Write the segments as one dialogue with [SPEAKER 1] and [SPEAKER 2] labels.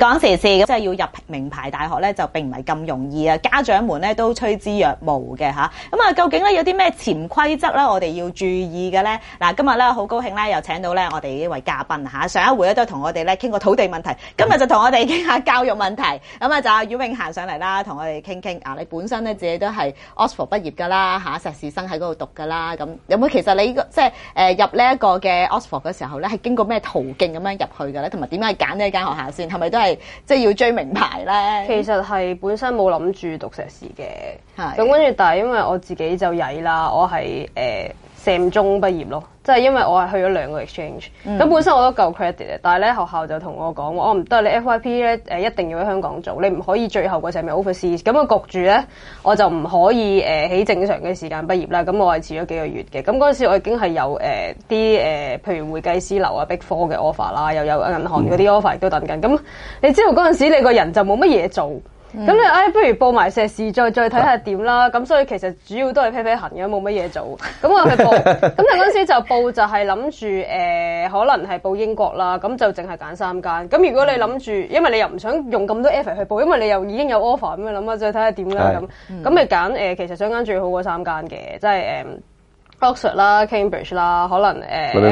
[SPEAKER 1] 講時事，咁即係要入名牌大學咧，就並唔係咁容易啊！家長們咧都趨之若鶩嘅嚇。咁啊，究竟咧有啲咩潛規則咧，我哋要注意嘅咧？嗱，今日咧好高興咧，又請到咧我哋呢位嘉賓嚇。上一回咧都同我哋咧傾過土地問題，今日就同我哋傾下教育問題。咁啊，就阿阮永嫻上嚟啦，同我哋傾傾。啊，你本身咧自己都係 Oxford 畢業㗎啦嚇，碩士生喺嗰度讀㗎啦。咁有冇其實你即係入呢一個嘅 Oxford 嘅時候咧，係經過咩途徑咁樣入去嘅咧？同埋點解揀呢一間學校先？係咪都係即係要追名牌咧？
[SPEAKER 2] 其實係本身冇諗住讀碩士嘅，
[SPEAKER 1] 係
[SPEAKER 2] 咁跟住，但係因為我自己就曳啦，我係Sam 中畢業咯，即係因為我係去咗2個 exchange，咁本身我都夠 credit 嘅，但係咧學校就同我講，我唔得，你 FYP 咧一定要喺香港做，你唔可以最後嗰陣咪 overseas，咁啊焗住咧我就唔可以喺正常嘅時間畢業啦，咁我係遲咗幾個月嘅，咁嗰陣時我已經係有啲譬如會計師樓啊 Big Four 嘅 offer 啦，又有銀行嗰啲 offer 亦都等緊，咁你知道嗰陣時你個人就冇乜嘢做。咁你不如報埋碩士再睇下點啦。咁所以其實主要都係啤行嘅，冇乜嘢做。咁我去報，咁但嗰陣時就報就係諗住可能係報英國啦。咁就淨係揀3間。咁如果你諗住，因為你又唔想用咁多 effort 去報，因為你又已經有 offer 咁樣諗啊，再睇下點啦咁咪揀其實想揀最好嗰3間嘅，即係Oxford 啦、Cambridge 啦，可能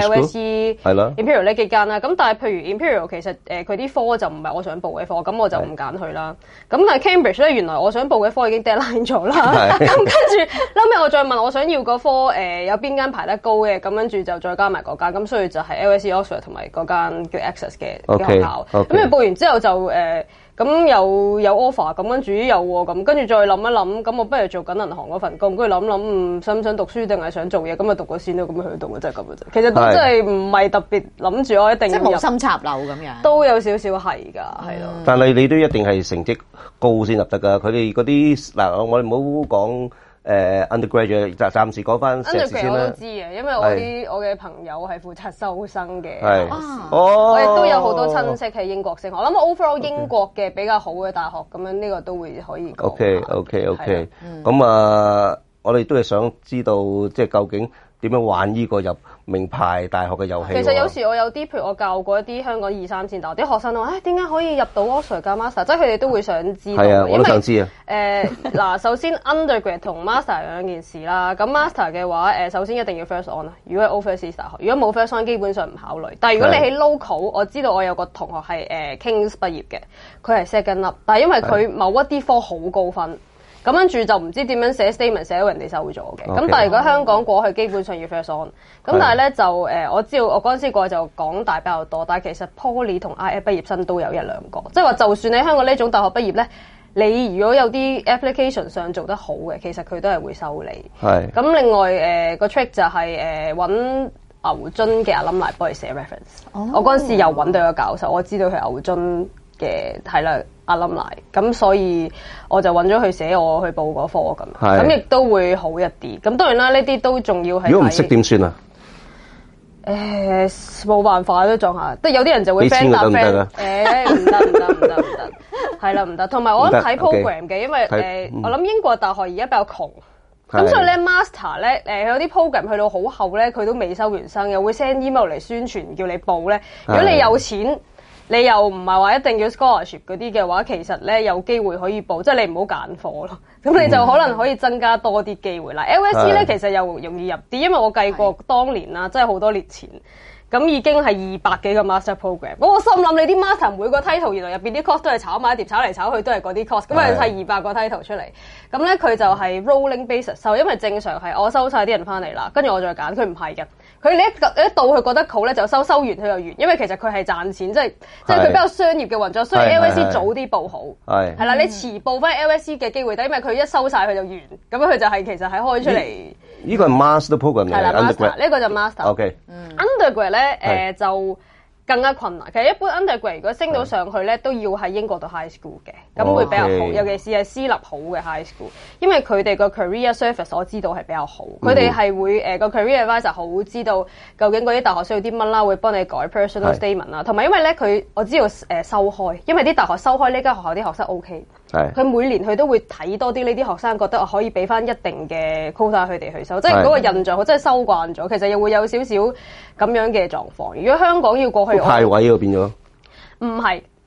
[SPEAKER 2] LSE
[SPEAKER 3] 係啦
[SPEAKER 2] Imperial 呢幾間啦。咁但係譬如 Imperial 其實佢啲科就唔係我想報嘅科，咁我就唔揀佢啦。咁但係 Cambridge 咧，原來我想報嘅科已經 deadline 咗啦。咁跟住後尾我再問我想要嗰科有邊間排得高嘅，咁跟住就再加埋嗰間。咁所以就係 LSE Oxford 同埋嗰間叫 Access 嘅學校。咁你報完之後就咁有 offer，咁跟住有喎，咁跟住再諗一諗，咁我不如做緊銀行嗰份工，跟住諗想唔想讀書定係想做嘢，咁咪讀咗先咯，咁去讀嘅真係咁嘅啫。其實都真係唔係特別諗住我一定要入，
[SPEAKER 1] 即係無心插柳咁樣，
[SPEAKER 2] 都有少少係㗎，係咯。
[SPEAKER 3] 但係你都一定係成績高先入得㗎。佢哋嗰啲嗱，我哋唔好講。undergraduate 暫時講翻碩士先啦。
[SPEAKER 2] 我都知嘅，因為我嘅朋友係負責收生嘅。
[SPEAKER 3] 係
[SPEAKER 2] 我亦都有好多親戚喺英國升學。我諗 overall 英國嘅比較好嘅大學，咁樣呢個都會可以講。
[SPEAKER 3] OK。咁我哋都係想知道，即係究竟點樣玩呢個入名牌大學嘅遊戲？
[SPEAKER 2] 其實有時我有啲，譬如我教過一啲香港2、3線大學啲學生，話點解可以入到 Oxford 加 Master？ 即係佢哋都會想知道。
[SPEAKER 3] 係啊，我都想知啊。
[SPEAKER 2] 嗱，首先 undergrad 同 Master 兩件事啦。咁 Master 嘅話，首先一定要 first on 啦。如果係 overseas 大學，如果冇 first on， 基本上唔考慮。但係如果你喺 local，我知道我有個同學係Kings 畢業嘅，佢係 second up， 但係因為佢某一啲科好高分。咁跟住就唔知點樣寫 statement 寫到人哋收咗嘅，咁但係如果香港過去基本上要 first on， 咁但係咧就我知道我嗰陣時過去就港大比較多，但係其實 Poly 同 IE 畢業生都有1、2個，即係話就算你香港呢種大學畢業咧，你如果有啲 application 上做得好嘅，其實佢都係會收你。係。咁另外個 trick 就係揾牛津嘅alumni幫佢寫 reference。我嗰陣時又揾到一個教授，我知道佢牛津嘅係啦。alumni， 咁所以我就揾咗佢寫我去報嗰科咁，咁亦都會好一啲。咁當然啦，呢啲都仲要係。如果唔識點算啊？冇辦法都撞下，即係有啲人就會 friend 搭 friend。唔得，係啦唔得。同埋我睇 program 嘅，因為我諗英國大學而家比較窮，咁所以咧 master 咧有啲 program 去到好後咧，佢都未收完生，又會 send email 嚟宣傳叫你報咧。如果你有錢。你又唔係話一定要 scholarship 嗰啲嘅話，其實咧有機會可以報，即係你唔好揀課咯。咁你就可能可以增加多啲機會啦。LSE 咧其實又容易入啲，因為我計過當年啦，即係好多年前。咁已經係200幾個 master program，我心諗你啲 master 每個 title 原來入邊啲 course 都係炒埋一碟，炒嚟炒去都係嗰啲 course， 咁咪係200個 title 出嚟。咁咧佢就係 rolling basis 收，因為正常係我收晒啲人翻嚟啦，跟住我再揀，佢唔係嘅。佢你一到佢覺得好咧，就收完佢就完，因為其實佢係賺錢，即係佢比較商業嘅運作，所以 LSE 早啲報好。係啦，你遲報翻 LSE 嘅機會低，因為佢一收晒佢就完，咁樣佢就係其實係開出嚟。
[SPEAKER 3] 呢個係 master program 嚟，
[SPEAKER 2] 係啦 master 呢個就 master。undergrad 咧就更加困難。其實一般 undergrad 如果升到上去咧，都要喺英國讀 high school 嘅，咁會比較好。尤其是係私立好嘅 high school， 因為佢哋個 career service 我知道係比較好。佢哋係會個 career advisor 好知道究竟嗰啲大學需要啲乜啦，會幫你改 personal statement 啦。同埋因為咧我知道收開，因為啲大學收開呢間學校啲學生 OK。佢每年佢都會睇多啲呢啲學生，覺得可以俾翻一定嘅 quota 佢哋去收，即係嗰個印象，真係收慣咗。其實又會有少少咁樣嘅狀況。如果香港要過去，
[SPEAKER 3] 派位喎變咗。
[SPEAKER 2] 唔係，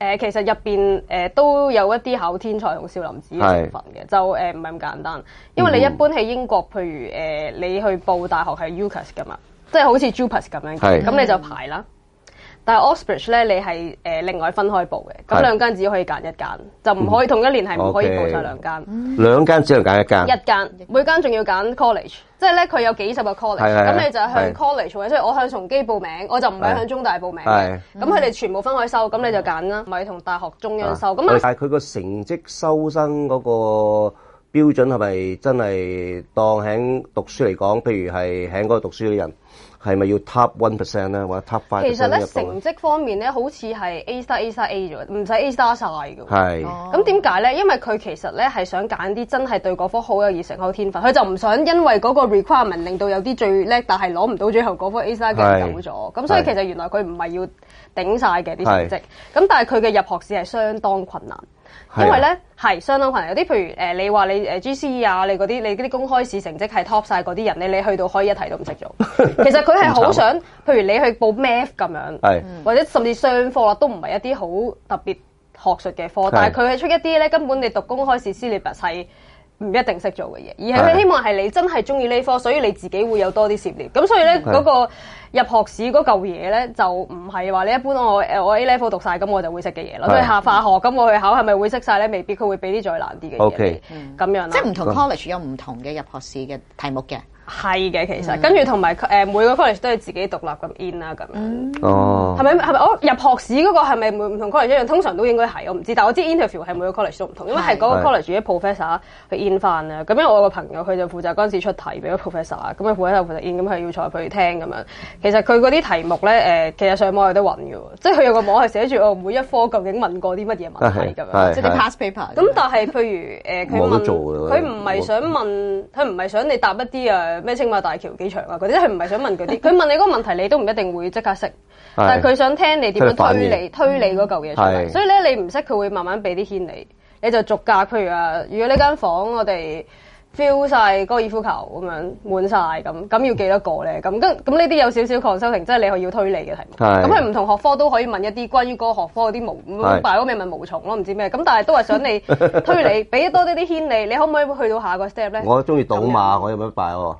[SPEAKER 2] 其實入邊都有一啲考天才同少林寺嘅成分嘅，就唔係咁簡單。因為你一般喺英國，譬如你去報大學係 UCAS 噶嘛，即係好似 JUPAS 咁樣嘅，咁你就排啦。但係 Oxbridge 咧，你係另外分開報嘅，咁兩間只可以揀一間，就唔可以同一年係唔可以報晒兩間。
[SPEAKER 3] 兩間只能揀一間。一
[SPEAKER 2] 間，每間仲要揀 college， 即係咧佢有幾十個 college， 咁你就向 college 或者我向崇基報名，我就唔係向中大報名嘅。咁佢哋全部分開收，咁你就揀啦，咪同大學中央收。咁
[SPEAKER 3] 但係佢個成績收生嗰個標準係咪真係當喺讀書嚟講？譬如係喺嗰度讀書嘅人。係咪要 top 1% 咧，或者 top 5%？
[SPEAKER 2] 其實咧成績方面咧，好似係 A star A star A 咗，唔使 A star 晒嘅。係。咁點解咧？因為佢其實咧係想揀啲真係對嗰科好有熱誠、好有天分，佢就唔想因為嗰個 requirement 令到有啲最叻但係攞唔到最後嗰科 A star 嘅人走咗。咁所以其實原來佢唔係要頂晒嘅啲成績。咁但係佢嘅入學試係相當困難。因為咧係相當困難，有啲譬如你話你GCE 啊，你嗰啲公開試成績係 top 晒嗰啲人咧，你去到可以一題都唔識做。其實佢係好想，譬如你去報 math 咁樣，或者甚至商科啦，都唔係一啲好特別學術嘅科，但係佢係出一啲咧根本你讀公開試 syllabus 係唔一定識做嘅嘢，而係佢希望係你真係中意呢科，所以你自己會有多啲涉獵。咁所以咧嗰個入學試嗰嚿嘢咧，就唔係話你一般我 A level 讀晒，咁我就會識嘅嘢咯。譬如下化學，咁我去考係咪會識晒咧？未必，佢會俾啲再難啲嘅嘢。咁樣啦。
[SPEAKER 1] 即係唔同 college 有唔同嘅入學試嘅題目嘅。
[SPEAKER 2] 係嘅，其實跟住同埋每個 college 都係自己獨立咁 in 啦，咁樣。
[SPEAKER 3] 哦。
[SPEAKER 2] 係咪我入學試嗰個係咪唔同 college 一樣？通常都應該係，我唔知。但我知 interview 係每個 college 都唔同，因為係嗰個 college 啲 professor 去 in 翻啦。咁因為我個朋友佢就負責嗰陣時出題俾個 professor，咁佢負責 in，咁佢要坐入去聽咁樣。其實佢嗰啲題目咧，其實上網有得揾嘅喎，即係佢有個網係寫住我每一科究竟問過啲乜嘢問題咁樣，即係啲 past paper。咁但係譬如佢問佢唔係想問，佢唔係想你答一啲咩青馬大橋幾長啊嗰啲，佢唔係想問嗰啲。佢問你嗰個問題，你都唔一定會即刻識，但係佢想聽你點樣推理嗰嚿嘢出嚟。所以咧，你唔識佢會慢慢俾啲牽你就逐格。譬如如果呢間房我哋 fill 晒高爾夫球咁樣滿晒咁要幾多個咧？咁呢啲有少少 consulting， 即係你要推理嘅題目。咁佢唔同學科都可以問一啲關於嗰個學科嗰啲大嗰咪問毛蟲咯，唔知咩。咁但係都係想你推理，俾多啲牽你。你可唔可以去到下個 step 咧？
[SPEAKER 3] 我中意賭馬，我有乜拜喎？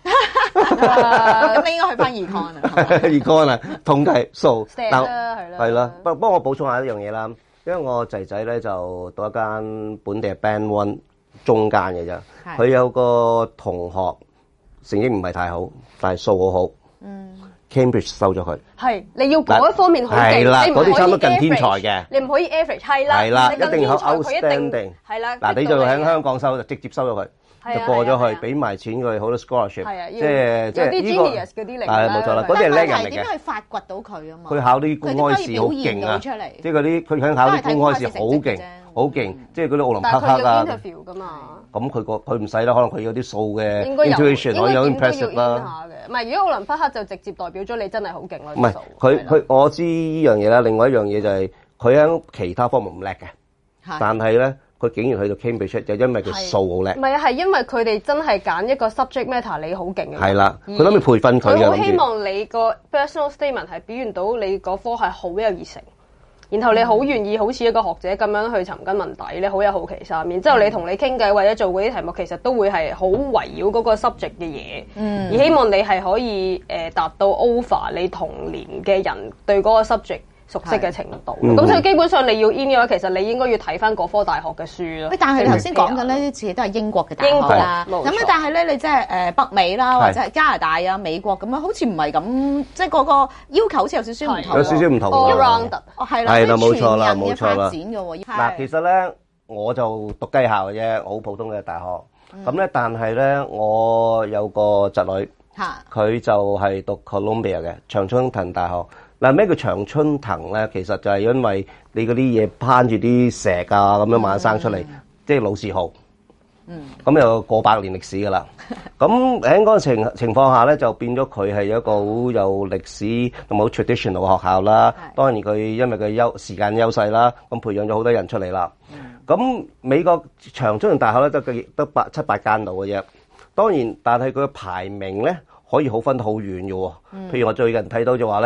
[SPEAKER 1] 咁你應該去翻 econ 啊
[SPEAKER 3] ，econ 啊，統計數。
[SPEAKER 2] 係啦。
[SPEAKER 3] 不過我補充下一樣嘢啦，因為我仔仔咧就讀一間本地嘅 Band One 中間嘅啫。佢有個同學成績唔係太好，但係數好好。Cambridge 收咗佢。係，你要嗰一方面好勁，
[SPEAKER 2] 係啦，
[SPEAKER 3] 嗰啲差唔多近天才嘅。
[SPEAKER 2] 你唔可以 average， 係啦。
[SPEAKER 3] 係啦，一定要 outstanding。
[SPEAKER 2] 係啦。
[SPEAKER 3] 嗱，你就喺香港收就直接收咗佢。就過咗去，俾埋錢佢好多 scholarship，即係
[SPEAKER 2] 有啲 genius 嗰啲嚟。
[SPEAKER 3] 係冇錯啦，嗰啲係叻人嚟嘅。
[SPEAKER 1] 點樣去發掘到佢啊嘛？
[SPEAKER 3] 佢考啲公開試好勁啊！即係嗰啲佢想考啲公開試好勁，好勁，即係嗰啲奧林匹克啊。
[SPEAKER 2] interview 㗎嘛？
[SPEAKER 3] 咁佢唔使啦，可能佢有啲數嘅 intuition，可以有 impressive 啦。
[SPEAKER 2] 唔係，如果奧林匹克就直接代表咗你真係好勁咯。
[SPEAKER 3] 唔係佢我知呢樣嘢啦。另外一樣嘢就係佢喺其他科目唔叻嘅，但係咧。佢竟然去到 Cambridge 就因為佢數好叻。唔
[SPEAKER 2] 係係因為佢哋真係揀一個 subject matter 你好勁嘅。
[SPEAKER 3] 係啦，佢諗住培訓佢。
[SPEAKER 2] 佢好希望你個 personal statement 係表現到你嗰科係好有熱誠，然後你好願意好似一個學者咁樣去尋根問底，你好有好奇心。然之後你同你傾偈或者做嗰啲題目，其實都會係好圍繞嗰個 subject 嘅嘢。而希望你係可以達到 over 你同年嘅人對嗰個 subject熟悉嘅程度，咁所以基本上你要 in 嘅話，其實你應該要睇翻嗰科大學嘅書咯。
[SPEAKER 1] 但係你頭先講緊呢啲似都係英國嘅大學啦，咁但係咧你即係北美啦，或者係加拿大啊、美國咁樣，好似唔係咁，即係嗰個要求好似有少少唔同。
[SPEAKER 3] 有少少唔同。
[SPEAKER 2] All round
[SPEAKER 1] 係啦，
[SPEAKER 3] 冇錯啦，冇錯啦。
[SPEAKER 1] 嗱，
[SPEAKER 3] 其實咧我就讀雞校嘅啫，好普通嘅大學。咁咧，但係咧我有個侄女，佢就係讀 Columbia 嘅長春藤大學。嗱，咩叫長春藤咧？其實就係因為你嗰啲嘢攀住啲石啊，咁樣慢慢生出嚟，即係老字號。咁有過百年歷史噶啦。咁喺嗰個情況下咧，就變咗佢係一個好有歷史同埋好 traditional 嘅學校啦。當然佢因為佢時間優勢啦，咁培養咗好多人出嚟啦。咁美國長春藤大學咧得7、8間度嘅啫。當然，但係佢嘅排名咧可以分得好遠嘅喎。譬如我最近睇到就話咧。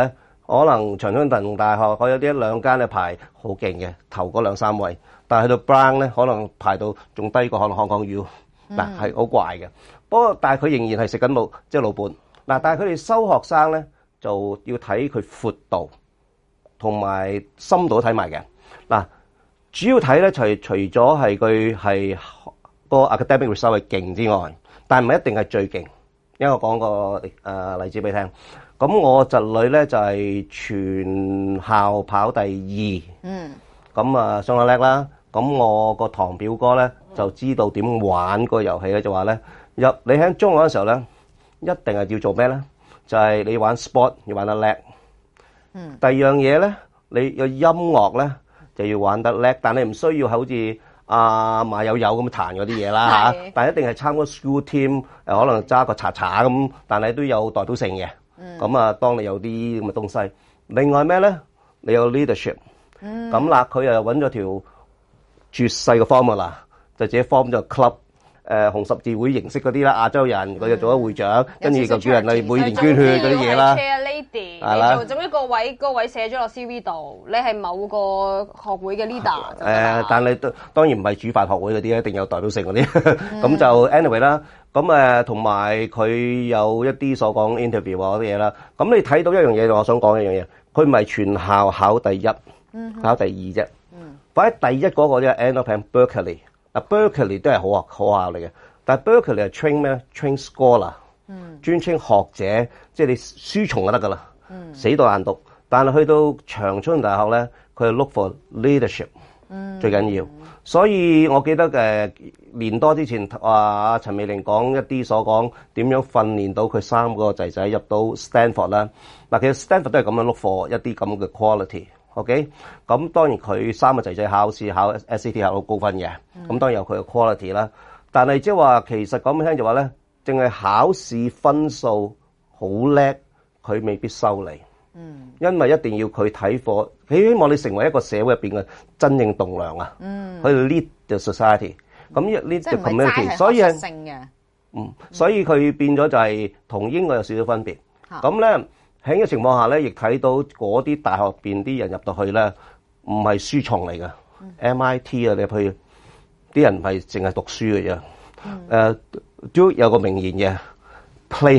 [SPEAKER 3] 可能長春藤大學佢有啲兩間咧排好勁嘅，頭嗰兩三位，但係去到 Brown 咧，可能排到仲低過可能 Hong Kong U，嗱係好怪嘅。不過但係佢仍然係食緊老即係老本。嗱，但係佢哋收學生咧就要睇佢闊度同埋深度都睇埋嘅。嗱，主要睇咧除咗係佢係個 academic result 係勁之外，但係唔係一定係最勁。因為我講個例子俾你聽。咁我侄女咧就係全校跑第二，咁啊相當叻啦。咁我個堂表哥咧就知道點玩個遊戲咧，就話咧你喺中學嗰時候咧，一定係要做咩咧？就係你玩 sport 要玩得叻。第二樣嘢咧，你個音樂咧就要玩得叻，但你唔需要好似馬友友咁彈嗰啲嘢啦嚇，但一定係參加 school team，可能揸個查查咁，但係都有代表性嘅。咁啊，當你有啲咁嘅東西，另外咩咧？你有 leadership，咁啦，佢又揾咗條絕世嘅 formula，就自己 form 咗 club，紅十字會形式嗰啲啦，亞洲人佢就做咗會長，跟住就叫人哋每年捐血嗰啲嘢啦。
[SPEAKER 2] 係啦，做咗一個位寫咗落 CV 度，你係某個學會嘅 leader。
[SPEAKER 3] 但係當然唔係煮飯學會嗰啲，一定有代表性嗰啲。咁就 anyway 啦。咁同埋佢有一啲所講 interview 嗰啲嘢啦。咁你睇到一樣嘢，我想講一樣嘢，佢唔係全校考第一，考第二啫。反正第一嗰個啫 end up in Berkeley。嗱 Berkeley 都係好學校嚟嘅，但係 Berkeley 係 train 咩咧 ？train scholar，專 train 學者，即係你書蟲就得㗎啦，死到硬讀。但係去到長春大學咧，佢係 look for leadership，最緊要。所以我記得年多之前陳美玲講一啲所講點樣訓練到佢三個仔仔入到 Stanford 啦。嗱，其實 Stanford 都係咁樣 look for 一啲咁嘅 quality。OK， 咁當然佢三個仔仔考試考 SAT 考到高分嘅，咁當然有佢嘅 quality 啦。但係即係話其實講俾聽就話咧，淨係考試分數好叻，佢未必收你。因為一定要佢睇課，佢希望你成為一個社會入邊嘅真正棟梁啊。去 lead the society， 咁 lead the community， 所以係所以佢變咗就係同英國有少少分別。咁咧喺呢個情況下咧，亦睇到嗰啲大學入邊啲人入到去咧，唔係書蟲嚟㗎。MIT 啊，你入去啲人唔係淨係讀書嘅啫。都有個名言嘅 ，play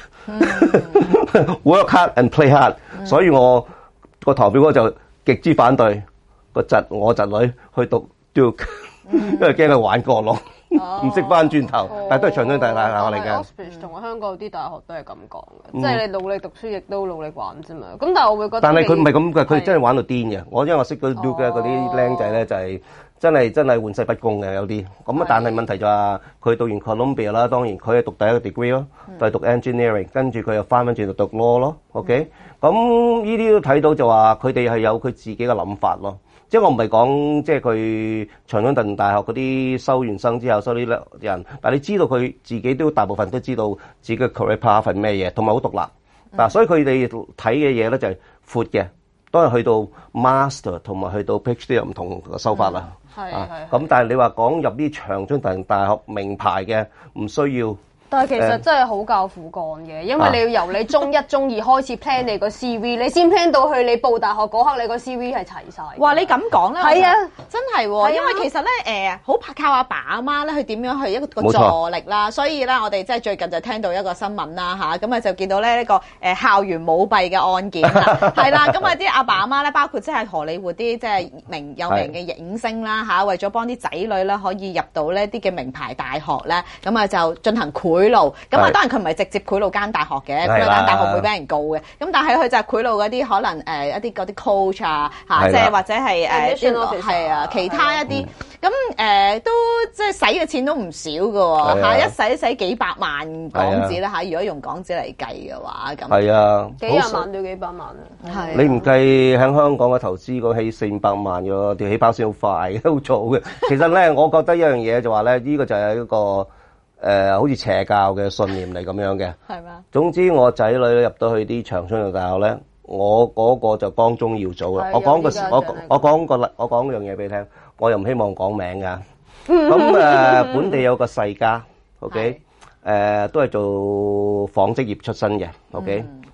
[SPEAKER 3] hard，work hard and play hard。所以我個堂表哥就極之反對我侄女去讀 Duke， 因為驚佢玩過龍，唔識翻轉頭。但係都係長春大學嚟嘅。
[SPEAKER 2] Oxford 同香港啲大學都係咁講嘅，即係你努力讀書，亦都努力玩啫嘛。咁但係我會覺得，
[SPEAKER 3] 但係佢唔係咁嘅，佢真係玩到癲嘅。因為我識嗰 Duke 嘅嗰啲僆仔咧，就係真係玩世不恭嘅有啲。咁但係問題就係佢讀完 Columbia 啦，當然佢係讀第一個 degree 咯，就係讀 engineering， 跟住佢又翻轉讀 law 咯。OK， 咁呢啲都睇到就話佢哋係有佢自己嘅諗法咯。即係我唔係講即係佢長春藤大學嗰啲收完生之後收啲人，但係你知道佢自己都大部分都知道自己嘅 career path 係咩嘢，同埋好獨立。嗱，所以佢哋睇嘅嘢咧就係闊嘅，當然去到 master 同埋去到 PhD 有唔同嘅收法啦。咁但係你話講入啲長春藤大學名牌嘅，唔需要。
[SPEAKER 2] 但係其實真係好教父幹嘅，因為你要由你中一、中二開始 plan 你個 CV， 你先 plan 到去你報大學嗰刻，你個 CV 係齊晒。
[SPEAKER 1] 哇！你咁講咧，
[SPEAKER 2] 係啊，
[SPEAKER 1] 真係喎，因為其實咧好靠阿爸阿媽咧，去點樣去一個助力啦。所以咧，我哋即係最近就聽到一個新聞啦嚇，咁啊就見到咧呢個校園舞弊嘅案件啦，係啦，咁啊啲阿爸阿媽咧，包括即係荷里活啲即係有名嘅影星啦嚇，為咗幫啲仔女咧可以入到呢啲嘅名牌大學咧，咁啊就進行賄賂，咁啊當然佢唔係直接賄賂間大學嘅，賄賂間大學會俾人告嘅，咁但係佢就係賄賂嗰啲可能一啲嗰啲 coach 啊嚇，即係或者係係啊其他一啲，咁都即係使嘅錢都唔少㗎喎嚇，一使幾百萬港紙啦嚇，如果用港紙嚟計嘅話，咁
[SPEAKER 3] 係啊，
[SPEAKER 2] 幾廿萬到幾百萬啊，係
[SPEAKER 3] 你唔計喺香港嘅投資個起400-500萬嘅條起跑線好快嘅，好早嘅。其實咧，我覺得一樣嘢就話咧，呢個就係一個好似邪教嘅信念嚟咁樣嘅。係嘛？總之我仔女入到去啲長春嘅大學咧，我嗰個就光宗耀祖啦。我講樣嘢俾你聽，我又唔希望講名㗎。咁本地有個世家 ，OK， 都係做紡織業出身嘅 ，OK。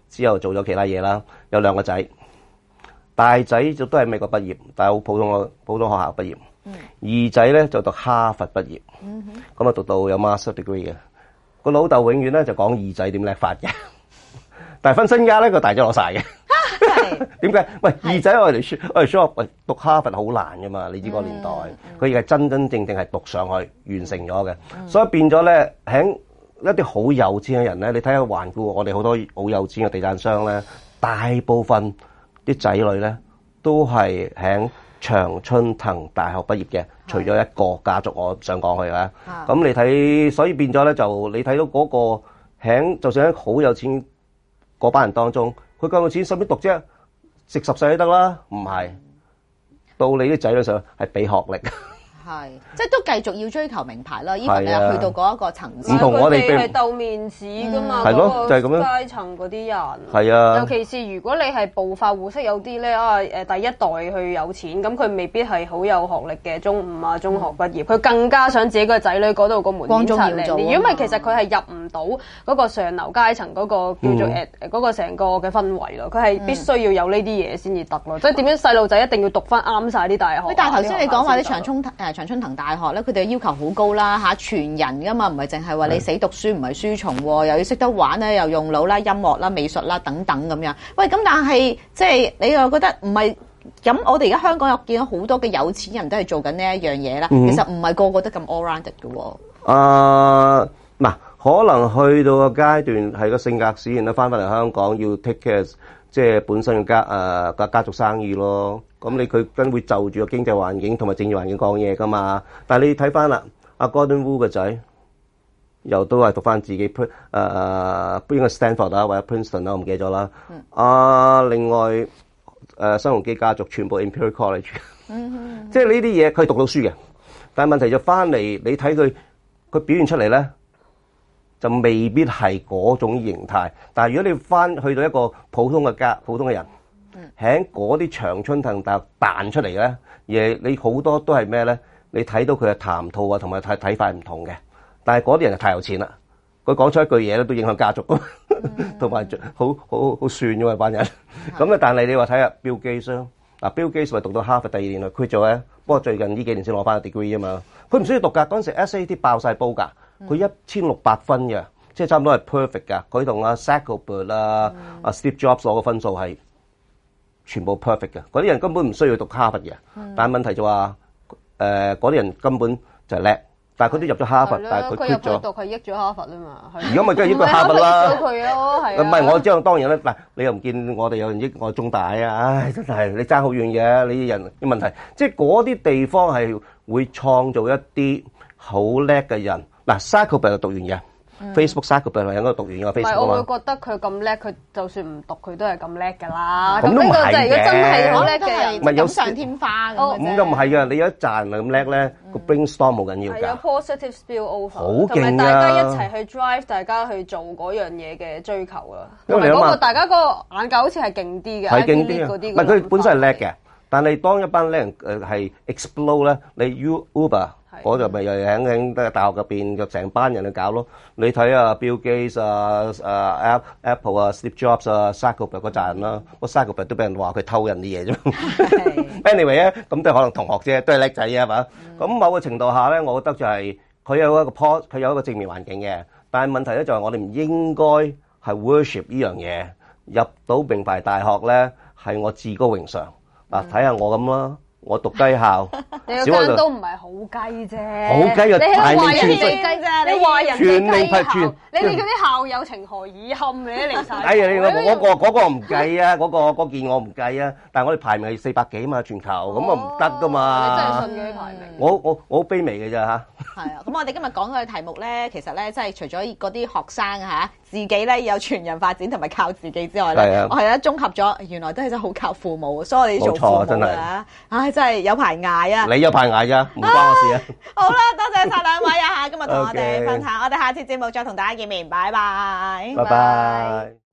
[SPEAKER 3] 之後做咗其他嘢啦，有2個仔，大仔就都係美國畢業，但係好普通學校畢業。二仔咧就讀哈佛畢業，咁啊讀到有 master degree 嘅。個老豆永遠咧就講二仔點叻法嘅，但係分身家咧個大仔攞晒嘅。點解？喂，二仔我哋 shop 喂讀哈佛好難噶嘛？你知嗰個年代，佢而家真正係讀上去完成咗嘅，所以變咗咧喺一啲好有錢嘅人咧，你睇下環顧我哋好多好有錢嘅地產商咧，大部分啲仔女咧都係喺長春藤大學畢業嘅，除咗一個家族，我唔想講佢啦。咁你睇，所以變咗咧就你睇到嗰個喺，就算喺好有錢嗰班人當中，佢夠有錢，使乜讀啫？食10世都得啦，唔係到你啲仔女上係俾學歷。
[SPEAKER 1] 係，即係都繼續要追求名牌啦。even 你又去到嗰一個層次，
[SPEAKER 3] 唔同我哋
[SPEAKER 2] 係鬥面子噶嘛。
[SPEAKER 3] 係咯，就係咁樣。
[SPEAKER 2] 階層嗰啲人
[SPEAKER 3] 係啊，
[SPEAKER 2] 尤其是如果你係暴發戶式有啲咧第一代去有錢，咁佢未必係好有學歷嘅中五啊中學畢業，佢更加想自己個仔女嗰度個門面擦靚啲。如果唔係，其實佢係入唔到嗰個上流階層嗰個叫做嗰個成個嘅氛圍咯。佢係必須要有呢啲嘢先至得咯。即係點樣細路仔一定要讀翻啱晒啲大學。
[SPEAKER 1] 但係頭先你講話啲長春藤大學咧，佢哋嘅要求好高啦嚇，全人噶嘛，唔係淨係話你死讀書唔係書蟲喎，又要識得玩咧，又用腦啦、音樂啦、美術啦等等咁樣。喂，咁但係即係你又覺得唔係咁？我哋而家香港又見到好多嘅有錢人都係做緊呢一樣嘢啦。其實唔係個個都咁 all-rounded 嘅喎。
[SPEAKER 3] 嗱，可能去到個階段係個性格使然啦，翻嚟香港要 take care 即係本身嘅家族生意咯。咁佢跟會就住個經濟環境同埋政治環境講嘢噶嘛？但係你睇翻啦，阿 Gordon Wu 嘅仔又都係讀翻自己邊個 Stanford 啊或者 Princeton 啦，我唔記得咗啦。另外新鴻基家族全部 Imperial College，即係呢啲嘢佢讀到書嘅，但係問題就翻嚟你睇佢表現出嚟咧，就未必係嗰種形態。但係如果你翻去到一個普通嘅人。喺嗰啲長春藤大學彈出嚟咧，而你好多都係咩咧？你睇到佢嘅談吐啊，同埋睇法唔同嘅。但係嗰啲人就太有錢啦，佢講出一句嘢咧都影響家族，同埋好算嘅嘛班人。咁啊，但係你話睇下 Bill Gates 啦，嗱 Bill Gates 咪讀到哈佛第2年啦，quit咗咧。不過最近呢幾年先攞翻個 degree 啫嘛。佢唔需要讀㗎，嗰陣時 SAT 爆晒煲㗎，佢1600分嘅，即係差唔多係 perfect 㗎。佢同阿 Zuckerberg 啊、阿 Steve Jobs 攞嘅分數係全部 perfect 嘅，嗰啲人根本唔需要讀哈佛嘅，但係問題就話嗰啲人根本就係叻，但係佢都入咗哈佛，但係佢 quit 咗。佢入去讀係益咗哈佛啊嘛。而家咪梗係益咗哈佛啦。益咗佢咯，係啊。唔係我即係當然咧，嗱你又唔見我哋有人益我中大啊？唉，真係你爭好遠嘅，你啲人啲問題，即係嗰啲地方係會創造一啲好叻嘅人。嗱 Zuckerberg 就讀完嘅。Facebook Zuckerberg 係喺嗰度讀完個 Facebook 啊嘛。
[SPEAKER 2] 我會覺得佢咁叻，佢就算唔讀佢都係咁叻㗎啦。
[SPEAKER 3] 咁都唔係嘅。
[SPEAKER 2] 如果真係好叻嘅人，
[SPEAKER 1] 唔係有上添花咁。
[SPEAKER 3] 咁都唔係嘅，你有一紮人咁叻咧，個 brainstorm 冇緊要㗎。
[SPEAKER 2] 係有 positive spill over，
[SPEAKER 3] 好勁啊！
[SPEAKER 2] 同埋大家一齊去 drive，大家去做嗰樣嘢嘅追求啦。因為嗰個大家個眼界好似係勁啲嘅，
[SPEAKER 3] 係勁啲嗰啲。唔係佢本身係叻嘅，但係當一班叻人係 explode 咧，你 Uber。嗰就咪又喺大學入邊，就成班人去搞咯。你睇下 Bill Gates 啊、Apple 啊、Steve Jobs 啊、Zuckerberg 嗰扎人啦，個 Zuckerberg 都俾人話佢偷人啲嘢啫。Anyway 咧，咁都係可能同學啫，都係叻仔啊嘛。咁某個程度下咧，我覺得就係佢有一個正面環境嘅，但係問題咧就係我哋唔應該係 worship 呢樣嘢。入到名牌大學咧係我至高榮常。嗱，睇下我咁啦。我讀雞校，
[SPEAKER 2] 你個間都唔係好雞啫，
[SPEAKER 3] 好雞嘅大名傳
[SPEAKER 2] 雞啫，你話人
[SPEAKER 3] 全名
[SPEAKER 2] 派校，你哋嗰啲校友情何以堪你都離晒。
[SPEAKER 3] 哎呀，嗰個唔計啊，嗰件我唔計啊，但係我哋排名係400幾嘛，全球咁啊唔得噶嘛。
[SPEAKER 2] 你真係信佢啲排名？
[SPEAKER 3] 我好卑微嘅咋嚇。
[SPEAKER 1] 係啊，咁我哋今日講嘅題目咧，其實咧，即係除咗嗰啲學生嚇自己咧有全人發展同埋靠自己之外咧，我係咧綜合咗，原來都係真係好靠父母，所以我哋做父母啊，唉，真係有排捱啊！
[SPEAKER 3] 你有排捱咋，唔關我事啊！
[SPEAKER 1] 好啦，多謝晒兩位啊嚇，今日同我哋分享，我哋下次節目再同大家見面，拜拜，
[SPEAKER 3] 拜拜。